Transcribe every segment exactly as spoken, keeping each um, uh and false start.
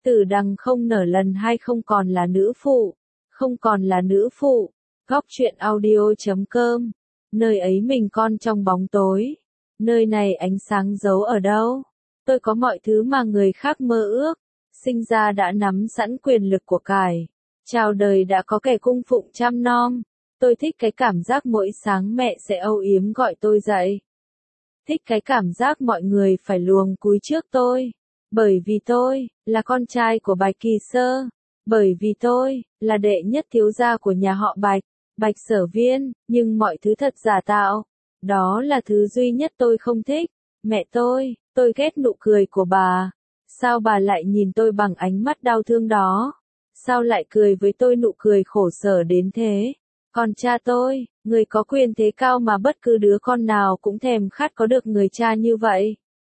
Tử đằng không nở lần hai không còn là nữ phụ, không còn là nữ phụ. Góc truyện audio chấm com. Nơi ấy mình con trong bóng tối. Nơi này ánh sáng giấu ở đâu? Tôi có mọi thứ mà người khác mơ ước. Sinh ra đã nắm sẵn quyền lực của cải. Chào đời đã có kẻ cung phụng chăm nom. Tôi thích cái cảm giác mỗi sáng mẹ sẽ âu yếm gọi tôi dậy. Thích cái cảm giác mọi người phải luống cúi trước tôi. Bởi vì tôi là con trai của Bạch Kỳ Sơ. Bởi vì tôi là đệ nhất thiếu gia của nhà họ Bạch, Bạch Sở Viên, nhưng mọi thứ thật giả tạo. Đó là thứ duy nhất tôi không thích. Mẹ tôi, tôi ghét nụ cười của bà. Sao bà lại nhìn tôi bằng ánh mắt đau thương đó? Sao lại cười với tôi nụ cười khổ sở đến thế? Còn cha tôi, người có quyền thế cao mà bất cứ đứa con nào cũng thèm khát có được người cha như vậy.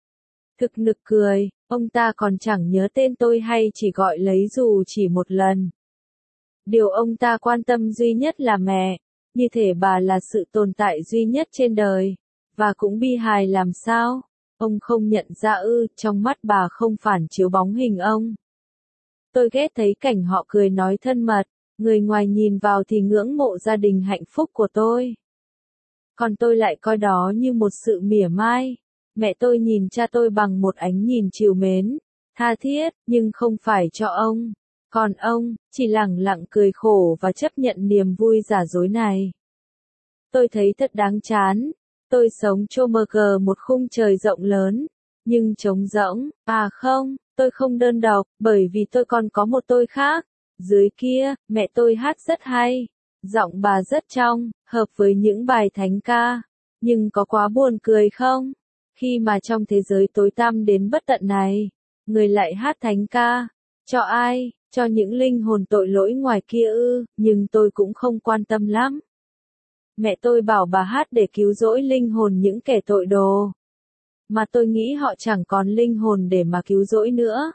Thực nực cười, ông ta còn chẳng nhớ tên tôi hay chỉ gọi lấy dù chỉ một lần. Điều ông ta quan tâm duy nhất là mẹ, như thể bà là sự tồn tại duy nhất trên đời, và cũng bi hài làm sao, ông không nhận ra ư, trong mắt bà không phản chiếu bóng hình ông. Tôi ghét thấy cảnh họ cười nói thân mật, người ngoài nhìn vào thì ngưỡng mộ gia đình hạnh phúc của tôi. Còn tôi lại coi đó như một sự mỉa mai. Mẹ tôi nhìn cha tôi bằng một ánh nhìn trìu mến, tha thiết, nhưng không phải cho ông. Còn ông, chỉ lẳng lặng cười khổ và chấp nhận niềm vui giả dối này. Tôi thấy thật đáng chán. Tôi sống trô mờ gờ một khung trời rộng lớn, nhưng trống rỗng. À không, tôi không đơn độc, bởi vì tôi còn có một tôi khác. Dưới kia, mẹ tôi hát rất hay. Giọng bà rất trong, hợp với những bài thánh ca. Nhưng có quá buồn cười không? Khi mà trong thế giới tối tăm đến bất tận này, người lại hát thánh ca. Cho ai? Cho những linh hồn tội lỗi ngoài kia ư, nhưng tôi cũng không quan tâm lắm. Mẹ tôi bảo bà hát để cứu rỗi linh hồn những kẻ tội đồ. Mà tôi nghĩ họ chẳng còn linh hồn để mà cứu rỗi nữa.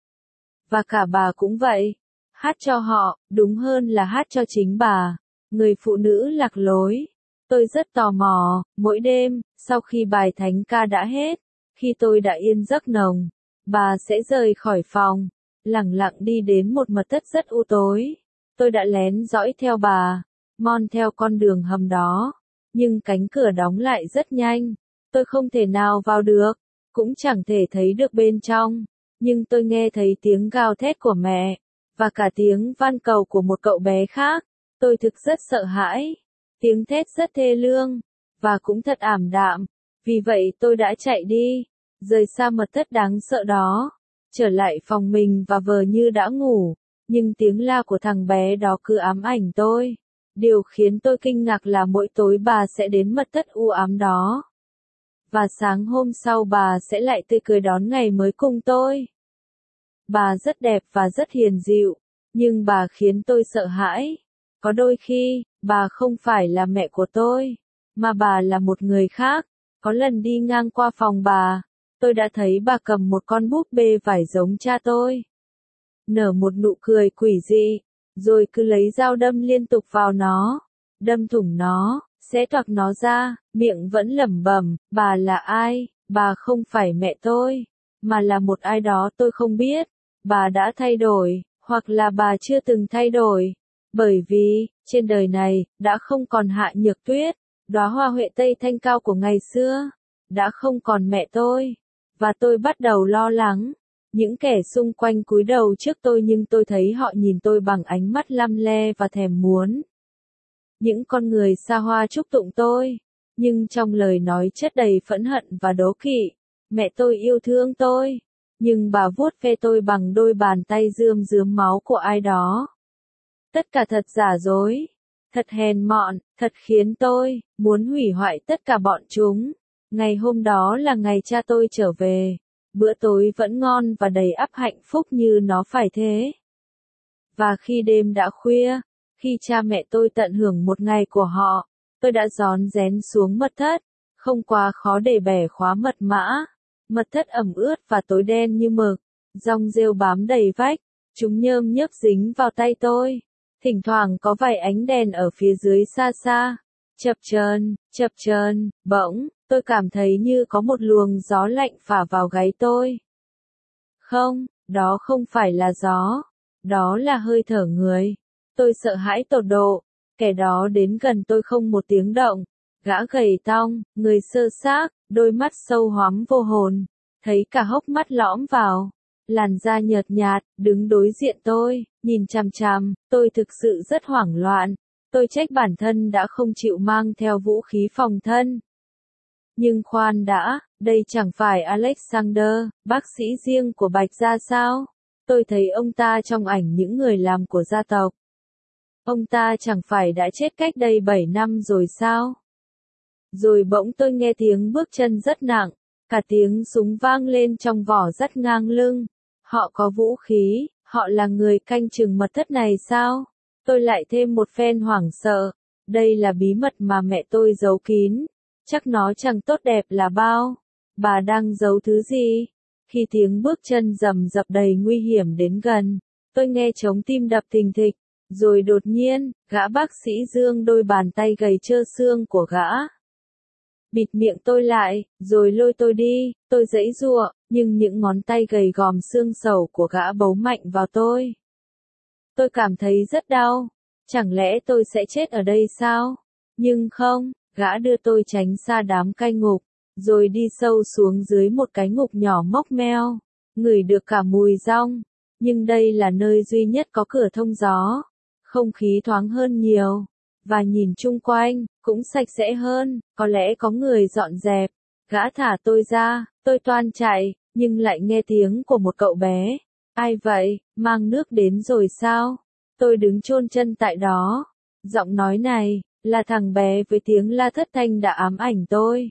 Và cả bà cũng vậy. Hát cho họ, đúng hơn là hát cho chính bà, người phụ nữ lạc lối. Tôi rất tò mò, mỗi đêm, sau khi bài thánh ca đã hết, khi tôi đã yên giấc nồng, bà sẽ rời khỏi phòng, lẳng lặng đi đến một mật thất rất u tối. Tôi đã lén dõi theo bà, mon theo con đường hầm đó, nhưng cánh cửa đóng lại rất nhanh. Tôi không thể nào vào được, cũng chẳng thể thấy được bên trong, nhưng tôi nghe thấy tiếng gào thét của mẹ, và cả tiếng van cầu của một cậu bé khác. Tôi thực rất sợ hãi. Tiếng thét rất thê lương, và cũng thật ảm đạm. Vì vậy tôi đã chạy đi, rời xa mật thất đáng sợ đó, trở lại phòng mình và vờ như đã ngủ. Nhưng tiếng la của thằng bé đó cứ ám ảnh tôi. Điều khiến tôi kinh ngạc là mỗi tối bà sẽ đến mật thất u ám đó. Và sáng hôm sau bà sẽ lại tươi cười đón ngày mới cùng tôi. Bà rất đẹp và rất hiền dịu, nhưng bà khiến tôi sợ hãi. Có đôi khi, bà không phải là mẹ của tôi, mà bà là một người khác. Có lần đi ngang qua phòng bà, tôi đã thấy bà cầm một con búp bê vải giống cha tôi. Nở một nụ cười quỷ dị, rồi cứ lấy dao đâm liên tục vào nó, đâm thủng nó, xé toạc nó ra, miệng vẫn lẩm bẩm, bà là ai? Bà không phải mẹ tôi, mà là một ai đó tôi không biết. Bà đã thay đổi, hoặc là bà chưa từng thay đổi. Bởi vì, trên đời này, đã không còn Hạ Nhược Tuyết, đóa hoa huệ tây thanh cao của ngày xưa. Đã không còn mẹ tôi. Và tôi bắt đầu lo lắng. Những kẻ xung quanh cúi đầu trước tôi nhưng tôi thấy họ nhìn tôi bằng ánh mắt lăm le và thèm muốn. Những con người xa hoa chúc tụng tôi, nhưng trong lời nói chất đầy phẫn hận và đố kỵ. Mẹ tôi yêu thương tôi, nhưng bà vuốt ve tôi bằng đôi bàn tay rươm rướm máu của ai đó. Tất cả thật giả dối, thật hèn mọn, thật khiến tôi muốn hủy hoại tất cả bọn chúng. Ngày hôm đó là ngày cha tôi trở về. Bữa tối vẫn ngon và đầy ắp hạnh phúc như nó phải thế. Và khi đêm đã khuya, khi cha mẹ tôi tận hưởng một ngày của họ, tôi đã rón rén xuống mật thất. Không quá khó để bẻ khóa mật mã. Mật thất ẩm ướt và tối đen như mực. Dong rêu bám đầy vách. Chúng nhơm nhớp dính vào tay tôi. Thỉnh thoảng có vài ánh đèn ở phía dưới xa xa. Chập chờn, chập chờn, bỗng, tôi cảm thấy như có một luồng gió lạnh phả vào gáy tôi. Không, Đó không phải là gió, đó là hơi thở người. Tôi sợ hãi tột độ, kẻ đó đến gần tôi không một tiếng động. Gã gầy tong, người sơ xác, đôi mắt sâu hoắm vô hồn, thấy cả hốc mắt lõm vào, làn da nhợt nhạt, đứng đối diện tôi, nhìn chằm chằm, tôi thực sự rất hoảng loạn. Tôi trách bản thân đã không chịu mang theo vũ khí phòng thân. Nhưng khoan đã, đây chẳng phải Alexander, bác sĩ riêng của Bạch Gia sao? Tôi thấy ông ta trong ảnh những người làm của gia tộc. Ông ta chẳng phải đã chết cách đây bảy năm rồi sao? Rồi bỗng tôi nghe tiếng bước chân rất nặng, cả tiếng súng vang lên trong vỏ rất ngang lưng. Họ có vũ khí, họ là người canh chừng mật thất này sao? Tôi lại thêm một phen hoảng sợ. Đây là bí mật mà mẹ tôi giấu kín. Chắc nó chẳng tốt đẹp là bao. Bà đang giấu thứ gì? Khi tiếng bước chân rầm rập đầy nguy hiểm đến gần, tôi nghe trống tim đập thình thịch. Rồi đột nhiên, gã bác sĩ giương đôi bàn tay gầy trơ xương của gã. Bịt miệng tôi lại, rồi lôi tôi đi. Tôi giãy giụa, nhưng những ngón tay gầy gòm xương sầu của gã bấu mạnh vào tôi. Tôi cảm thấy rất đau. Chẳng lẽ tôi sẽ chết ở đây sao? Nhưng không, gã đưa tôi tránh xa đám cai ngục, rồi đi sâu xuống dưới một cái ngục nhỏ mốc meo, ngửi được cả mùi rong. Nhưng đây là nơi duy nhất có cửa thông gió. Không khí thoáng hơn nhiều. Và nhìn chung quanh, cũng sạch sẽ hơn, có lẽ có người dọn dẹp. Gã thả tôi ra, tôi toan chạy, nhưng lại nghe tiếng của một cậu bé. Ai vậy, mang nước đến rồi sao? Tôi đứng chôn chân tại đó. Giọng nói này, là thằng bé với tiếng la thất thanh đã ám ảnh tôi.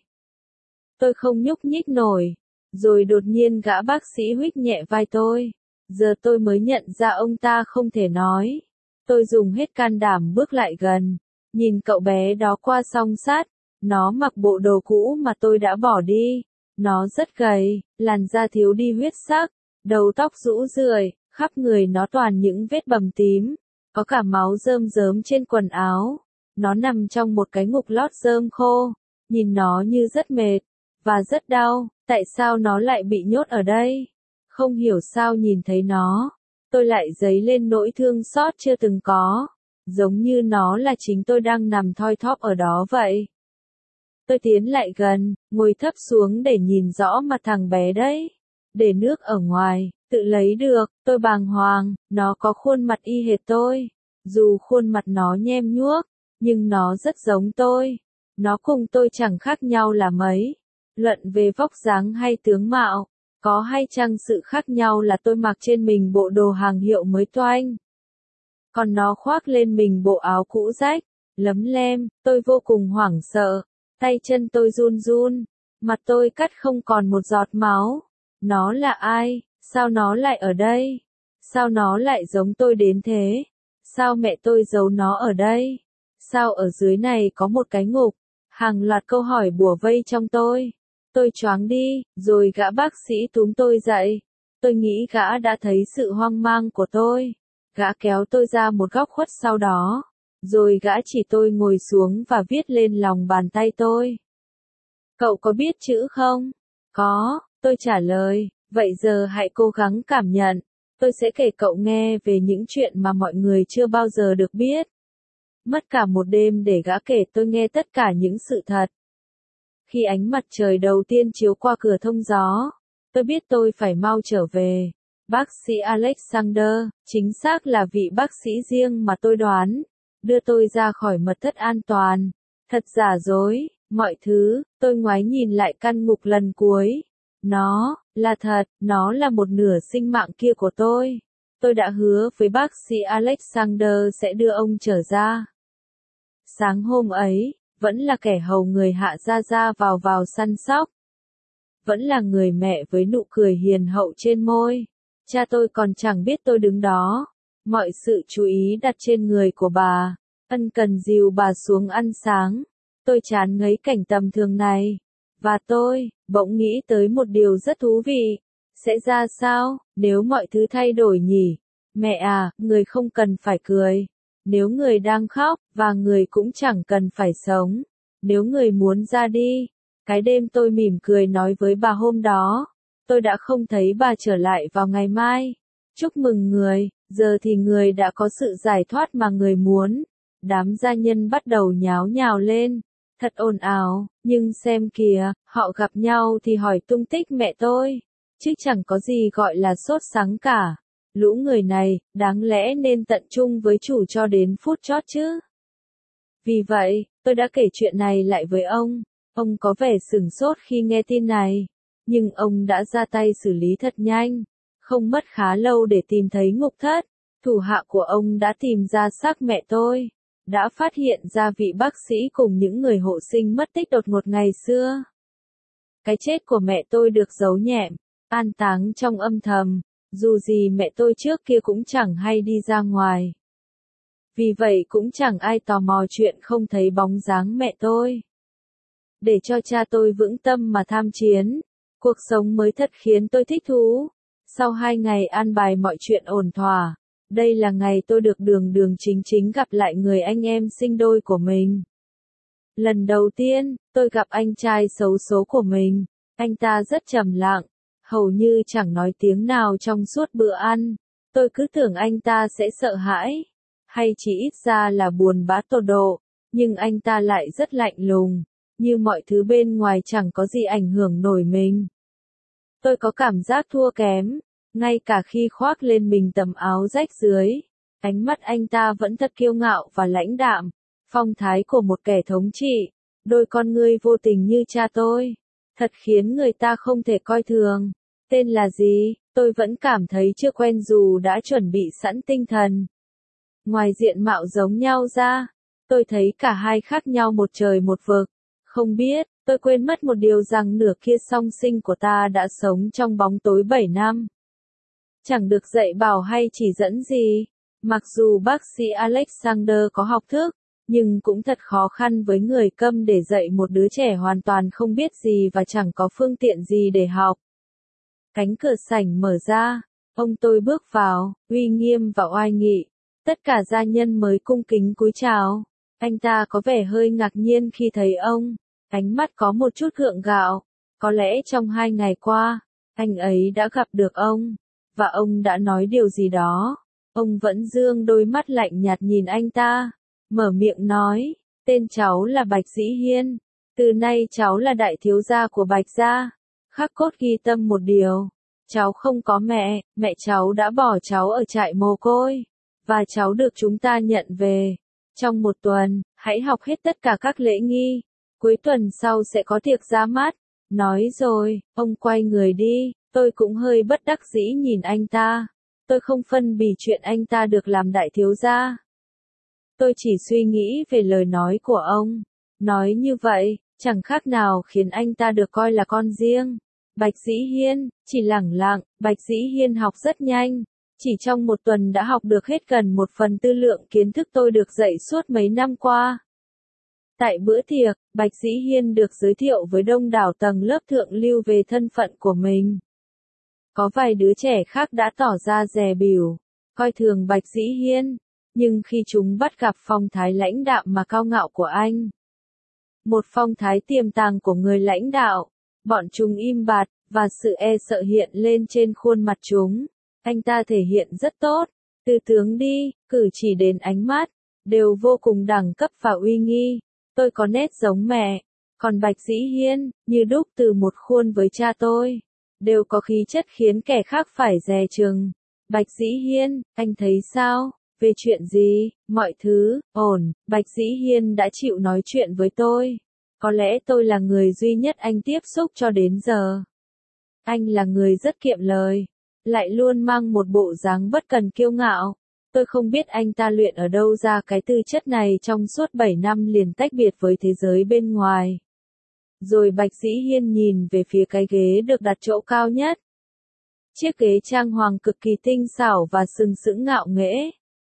Tôi không nhúc nhích nổi. Rồi đột nhiên gã bác sĩ huých nhẹ vai tôi. Giờ tôi mới nhận ra ông ta không thể nói. Tôi dùng hết can đảm bước lại gần. Nhìn cậu bé đó qua song sát. Nó mặc bộ đồ cũ mà tôi đã bỏ đi. Nó rất gầy, làn da thiếu đi huyết sắc, đầu tóc rũ rượi, khắp người nó toàn những vết bầm tím. Có cả máu rơm rớm trên quần áo. Nó nằm trong một cái ngục lót rơm khô. Nhìn nó như rất mệt. Và rất đau. Tại sao nó lại bị nhốt ở đây? Không hiểu sao nhìn thấy nó. Tôi lại dấy lên nỗi thương xót chưa từng có. Giống như nó là chính tôi đang nằm thoi thóp ở đó vậy. Tôi tiến lại gần, ngồi thấp xuống để nhìn rõ mặt thằng bé đấy. Để nước ở ngoài, tự lấy được, tôi bàng hoàng, nó có khuôn mặt y hệt tôi. Dù khuôn mặt nó nhem nhuốc, nhưng nó rất giống tôi. Nó cùng tôi chẳng khác nhau là mấy. Luận về vóc dáng hay tướng mạo, có hay chăng sự khác nhau là tôi mặc trên mình bộ đồ hàng hiệu mới toanh. Còn nó khoác lên mình bộ áo cũ rách, lấm lem, tôi vô cùng hoảng sợ. Tay chân tôi run run, mặt tôi cắt không còn một giọt máu. Nó là ai? Sao nó lại ở đây? Sao nó lại giống tôi đến thế? Sao mẹ tôi giấu nó ở đây? Sao ở dưới này có một cái ngục? Hàng loạt câu hỏi bủa vây trong tôi. Tôi choáng đi, rồi gã bác sĩ túm tôi dậy. Tôi nghĩ gã đã thấy sự hoang mang của tôi. Gã kéo tôi ra một góc khuất sau đó. Rồi gã chỉ tôi ngồi xuống và viết lên lòng bàn tay tôi. Cậu có biết chữ không? Có, tôi trả lời. Vậy giờ hãy cố gắng cảm nhận. Tôi sẽ kể cậu nghe về những chuyện mà mọi người chưa bao giờ được biết. Mất cả một đêm để gã kể tôi nghe tất cả những sự thật. Khi ánh mặt trời đầu tiên chiếu qua cửa thông gió, tôi biết tôi phải mau trở về. Bác sĩ Alexander, chính xác là vị bác sĩ riêng mà tôi đoán, đưa tôi ra khỏi mật thất an toàn. Thật giả dối, mọi thứ, tôi ngoái nhìn lại căn ngục lần cuối. Nó, là thật, nó là một nửa sinh mạng kia của tôi. Tôi đã hứa với bác sĩ Alexander sẽ đưa ông trở ra. Sáng hôm ấy, vẫn là kẻ hầu người hạ ra ra vào vào săn sóc. Vẫn là người mẹ với nụ cười hiền hậu trên môi. Cha tôi còn chẳng biết tôi đứng đó. Mọi sự chú ý đặt trên người của bà. Ân cần dìu bà xuống ăn sáng. Tôi chán ngấy cảnh tầm thường này. Và tôi, bỗng nghĩ tới một điều rất thú vị. Sẽ ra sao, nếu mọi thứ thay đổi nhỉ? Mẹ à, người không cần phải cười. Nếu người đang khóc, và người cũng chẳng cần phải sống. Nếu người muốn ra đi. Cái đêm tôi mỉm cười nói với bà hôm đó. tôi đã không thấy bà trở lại vào ngày mai. Chúc mừng người, giờ thì người đã có sự giải thoát mà người muốn. Đám gia nhân bắt đầu nháo nhào lên, thật ồn ào, nhưng xem kìa, họ gặp nhau thì hỏi tung tích mẹ tôi, chứ chẳng có gì gọi là sốt sắng cả. Lũ người này, đáng lẽ nên tận chung với chủ cho đến phút chót chứ. Vì vậy, tôi đã kể chuyện này lại với ông. Ông có vẻ sửng sốt khi nghe tin này, nhưng ông đã ra tay xử lý thật nhanh. Không mất khá lâu để tìm thấy ngục thất. Thủ hạ của ông đã tìm ra xác mẹ tôi, đã phát hiện ra vị bác sĩ cùng những người hộ sinh mất tích đột ngột ngày xưa. Cái chết của mẹ tôi được giấu nhẹm, an táng trong âm thầm, dù gì mẹ tôi trước kia cũng chẳng hay đi ra ngoài. Vì vậy cũng chẳng ai tò mò chuyện không thấy bóng dáng mẹ tôi. Để cho cha tôi vững tâm mà tham chiến, cuộc sống mới thật khiến tôi thích thú. Sau hai ngày an bài mọi chuyện ổn thỏa, đây là ngày tôi được đường đường chính chính gặp lại người anh em sinh đôi của mình. Lần đầu tiên, tôi gặp anh trai xấu số của mình, anh ta rất trầm lặng, hầu như chẳng nói tiếng nào trong suốt bữa ăn. Tôi cứ tưởng anh ta sẽ sợ hãi, hay chỉ ít ra là buồn bã tột độ, nhưng anh ta lại rất lạnh lùng, như mọi thứ bên ngoài chẳng có gì ảnh hưởng nổi mình. Tôi có cảm giác thua kém, ngay cả khi khoác lên mình tấm áo rách dưới. Ánh mắt anh ta vẫn thật kiêu ngạo và lãnh đạm, phong thái của một kẻ thống trị, đôi con ngươi vô tình như cha tôi, thật khiến người ta không thể coi thường. Tên là gì, tôi vẫn cảm thấy chưa quen dù đã chuẩn bị sẵn tinh thần. Ngoài diện mạo giống nhau ra, tôi thấy cả hai khác nhau một trời một vực. Không biết, tôi quên mất một điều rằng nửa kia song sinh của ta đã sống trong bóng tối bảy năm. Chẳng được dạy bảo hay chỉ dẫn gì. Mặc dù bác sĩ Alexander có học thức, nhưng cũng thật khó khăn với người câm để dạy một đứa trẻ hoàn toàn không biết gì và chẳng có phương tiện gì để học. Cánh cửa sảnh mở ra, ông tôi bước vào, uy nghiêm và oai nghị. Tất cả gia nhân mới cung kính cúi chào. Anh ta có vẻ hơi ngạc nhiên khi thấy ông, ánh mắt có một chút gượng gạo. Có lẽ trong hai ngày qua, anh ấy đã gặp được ông, và ông đã nói điều gì đó. Ông vẫn dương đôi mắt lạnh nhạt nhìn anh ta, mở miệng nói, tên cháu là Bạch Dĩ Hiên, từ nay cháu là đại thiếu gia của Bạch gia. Khắc cốt ghi tâm một điều, cháu không có mẹ, mẹ cháu đã bỏ cháu ở trại mồ côi, và cháu được chúng ta nhận về. Trong một tuần, hãy học hết tất cả các lễ nghi, cuối tuần sau sẽ có tiệc ra mắt. Nói rồi, ông quay người đi, tôi cũng hơi bất đắc dĩ nhìn anh ta. Tôi không phân bì chuyện anh ta được làm đại thiếu gia. Tôi chỉ suy nghĩ về lời nói của ông. Nói như vậy, chẳng khác nào khiến anh ta được coi là con riêng. Bạch Dĩ Hiên, chỉ lẳng lặng, Bạch Dĩ Hiên học rất nhanh. Chỉ trong một tuần đã học được hết gần một phần tư lượng kiến thức tôi được dạy suốt mấy năm qua. Tại bữa tiệc, Bạch Dĩ Hiên được giới thiệu với đông đảo tầng lớp thượng lưu về thân phận của mình. Có vài đứa trẻ khác đã tỏ ra dè bỉu, coi thường Bạch Dĩ Hiên, nhưng khi chúng bắt gặp phong thái lãnh đạm mà cao ngạo của anh, một phong thái tiềm tàng của người lãnh đạo, bọn chúng im bặt, và sự e sợ hiện lên trên khuôn mặt chúng. Anh ta thể hiện rất tốt, từ tướng đi, cử chỉ đến ánh mắt, đều vô cùng đẳng cấp và uy nghi. Tôi có nét giống mẹ, còn Bạch Dĩ Hiên, như đúc từ một khuôn với cha tôi, đều có khí chất khiến kẻ khác phải dè chừng. Bạch Dĩ Hiên, anh thấy sao? Về chuyện gì? Mọi thứ, ổn. Bạch Dĩ Hiên đã chịu nói chuyện với tôi. Có lẽ tôi là người duy nhất anh tiếp xúc cho đến giờ. Anh là người rất kiệm lời, lại luôn mang một bộ dáng bất cần kiêu ngạo. Tôi không biết anh ta luyện ở đâu ra cái tư chất này trong suốt bảy năm liền tách biệt với thế giới bên ngoài. Rồi Bạch Dĩ Hiên nhìn về phía cái ghế được đặt chỗ cao nhất. Chiếc ghế trang hoàng cực kỳ tinh xảo và sừng sững ngạo nghễ.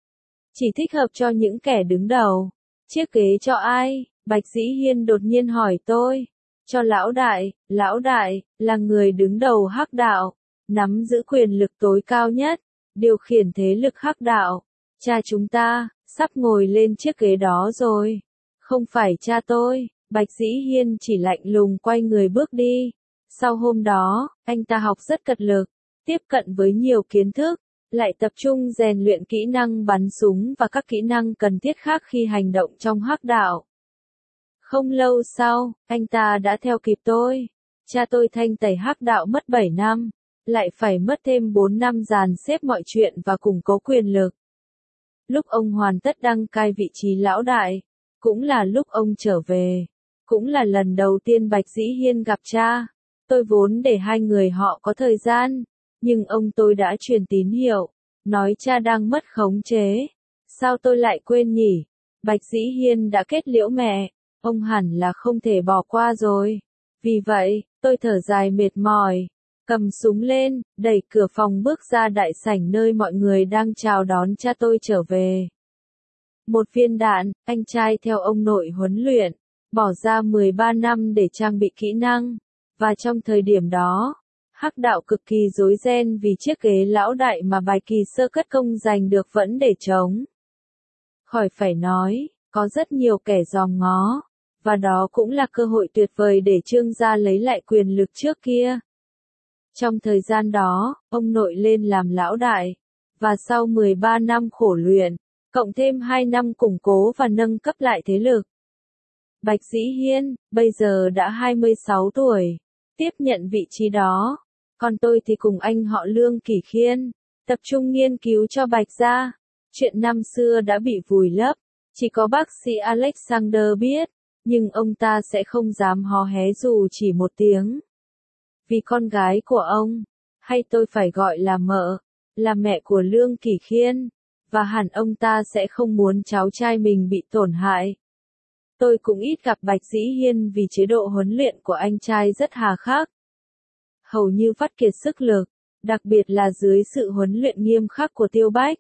Chỉ thích hợp cho những kẻ đứng đầu. Chiếc ghế cho ai? Bạch Dĩ Hiên đột nhiên hỏi tôi. Cho lão đại, lão đại, là người đứng đầu hắc đạo, nắm giữ quyền lực tối cao nhất, điều khiển thế lực hắc đạo. Cha chúng ta, sắp ngồi lên chiếc ghế đó rồi. Không phải cha tôi. Bạch Dĩ Hiên chỉ lạnh lùng quay người bước đi. Sau hôm đó, anh ta học rất cật lực, tiếp cận với nhiều kiến thức, lại tập trung rèn luyện kỹ năng bắn súng và các kỹ năng cần thiết khác khi hành động trong hắc đạo. Không lâu sau, anh ta đã theo kịp tôi. Cha tôi thanh tẩy hắc đạo mất bảy năm, lại phải mất thêm bốn năm dàn xếp mọi chuyện và củng cố quyền lực. Lúc ông hoàn tất đăng cai vị trí lão đại, cũng là lúc ông trở về, cũng là lần đầu tiên Bạch Dĩ Hiên gặp cha. Tôi vốn để hai người họ có thời gian, nhưng ông tôi đã truyền tín hiệu, nói cha đang mất khống chế. Sao tôi lại quên nhỉ? Bạch Dĩ Hiên đã kết liễu mẹ, ông hẳn là không thể bỏ qua rồi. Vì vậy, tôi thở dài mệt mỏi, cầm súng lên, đẩy cửa phòng bước ra đại sảnh nơi mọi người đang chào đón cha tôi trở về. Một viên đạn, anh trai theo ông nội huấn luyện, bỏ ra mười ba năm để trang bị kỹ năng, và trong thời điểm đó, hắc đạo cực kỳ rối ren vì chiếc ghế lão đại mà Bạch Kỳ Sơ cất công giành được vẫn để trống. Khỏi phải nói, có rất nhiều kẻ dòm ngó, và đó cũng là cơ hội tuyệt vời để Trương gia lấy lại quyền lực trước kia. Trong thời gian đó, ông nội lên làm lão đại, và sau mười ba năm khổ luyện, cộng thêm hai năm củng cố và nâng cấp lại thế lực, Bạch Dĩ Hiên, bây giờ đã hai mươi sáu tuổi, tiếp nhận vị trí đó. Còn tôi thì cùng anh họ Lương Kỷ Khiên, tập trung nghiên cứu cho Bạch gia. Chuyện năm xưa đã bị vùi lấp, chỉ có bác sĩ Alexander biết, nhưng ông ta sẽ không dám hò hé dù chỉ một tiếng. Vì con gái của ông, hay tôi phải gọi là mợ, là mẹ của Lương Kỷ Khiên, và hẳn ông ta sẽ không muốn cháu trai mình bị tổn hại. Tôi cũng ít gặp Bạch Dĩ Hiên vì chế độ huấn luyện của anh trai rất hà khắc. Hầu như vắt kiệt sức lực, đặc biệt là dưới sự huấn luyện nghiêm khắc của Tiêu Bách,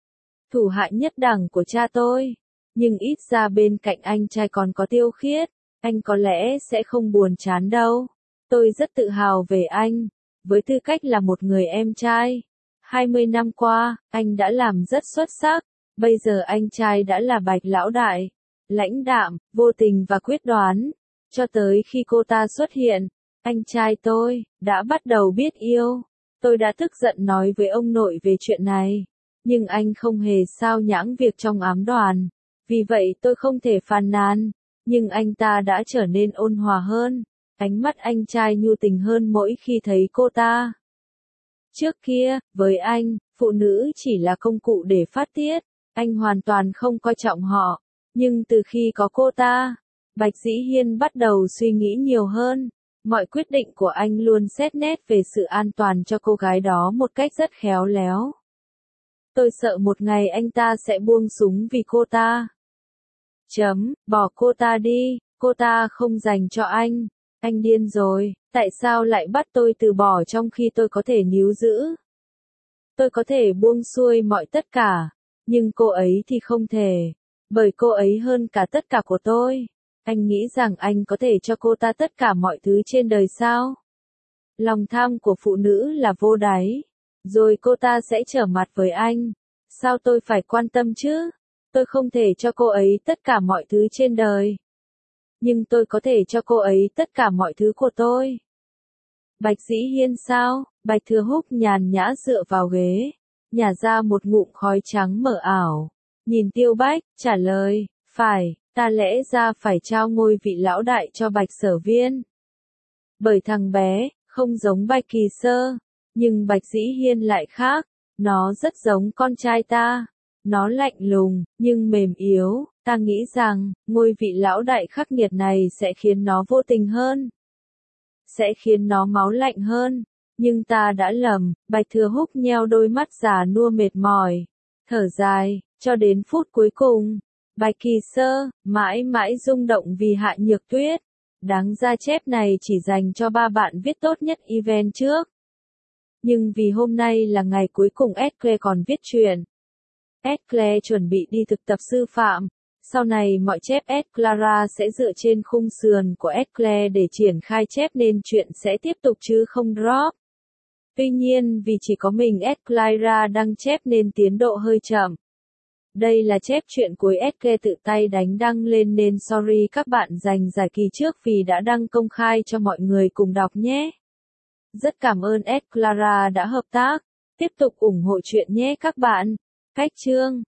thủ hạ nhất đẳng của cha tôi. Nhưng ít ra bên cạnh anh trai còn có Tiêu Khiết, anh có lẽ sẽ không buồn chán đâu. Tôi rất tự hào về anh, với tư cách là một người em trai. hai mươi năm qua, anh đã làm rất xuất sắc, bây giờ anh trai đã là Bạch lão đại, lãnh đạm, vô tình và quyết đoán. Cho tới khi cô ta xuất hiện, anh trai tôi đã bắt đầu biết yêu. Tôi đã tức giận nói với ông nội về chuyện này, nhưng anh không hề sao nhãng việc trong ám đoàn. Vì vậy tôi không thể phàn nàn, nhưng anh ta đã trở nên ôn hòa hơn, ánh mắt anh trai nhu tình hơn mỗi khi thấy cô ta. Trước kia, với anh, phụ nữ chỉ là công cụ để phát tiết, anh hoàn toàn không coi trọng họ, nhưng từ khi có cô ta, Bạch Dĩ Hiên bắt đầu suy nghĩ nhiều hơn. Mọi quyết định của anh luôn xét nét về sự an toàn cho cô gái đó một cách rất khéo léo. Tôi sợ một ngày anh ta sẽ buông súng vì cô ta. Chấm, bỏ cô ta đi, cô ta không dành cho anh. Anh điên rồi, tại sao lại bắt tôi từ bỏ trong khi tôi có thể níu giữ? Tôi có thể buông xuôi mọi tất cả, nhưng cô ấy thì không thể, bởi cô ấy hơn cả tất cả của tôi. Anh nghĩ rằng anh có thể cho cô ta tất cả mọi thứ trên đời sao? Lòng tham của phụ nữ là vô đáy, rồi cô ta sẽ trở mặt với anh. Sao tôi phải quan tâm chứ? Tôi không thể cho cô ấy tất cả mọi thứ trên đời, nhưng tôi có thể cho cô ấy tất cả mọi thứ của tôi. Bạch Dĩ Hiên sao? Bạch Thừa Húc nhàn nhã dựa vào ghế, nhả ra một ngụm khói trắng mờ ảo. Nhìn Tiêu Bách, trả lời, phải, ta lẽ ra phải trao ngôi vị lão đại cho Bạch Sở Viên. Bởi thằng bé, không giống Bạch Kỳ Sơ, nhưng Bạch Dĩ Hiên lại khác, nó rất giống con trai ta. Nó lạnh lùng, nhưng mềm yếu, ta nghĩ rằng, ngôi vị lão đại khắc nghiệt này sẽ khiến nó vô tình hơn. Sẽ khiến nó máu lạnh hơn. Nhưng ta đã lầm, Bạch Thừa Húc nheo đôi mắt già nua mệt mỏi. Thở dài, cho đến phút cuối cùng. Bạch Kỳ Sơ, mãi mãi rung động vì Hạ Nhược Tuyết. Đáng ra chép này chỉ dành cho ba bạn viết tốt nhất event trước. Nhưng vì hôm nay là ngày cuối cùng Escle còn viết truyện. Escle chuẩn bị đi thực tập sư phạm. Sau này mọi chép Esclara sẽ dựa trên khung sườn của Escle để triển khai chép nên chuyện sẽ tiếp tục chứ không drop. Tuy nhiên vì chỉ có mình Esclara đăng chép nên tiến độ hơi chậm. Đây là chép truyện cuối Escle tự tay đánh đăng lên nên sorry các bạn giành giải kỳ trước vì đã đăng công khai cho mọi người cùng đọc nhé. Rất cảm ơn ét Clara đã hợp tác. Tiếp tục ủng hộ chuyện nhé các bạn. Cách chương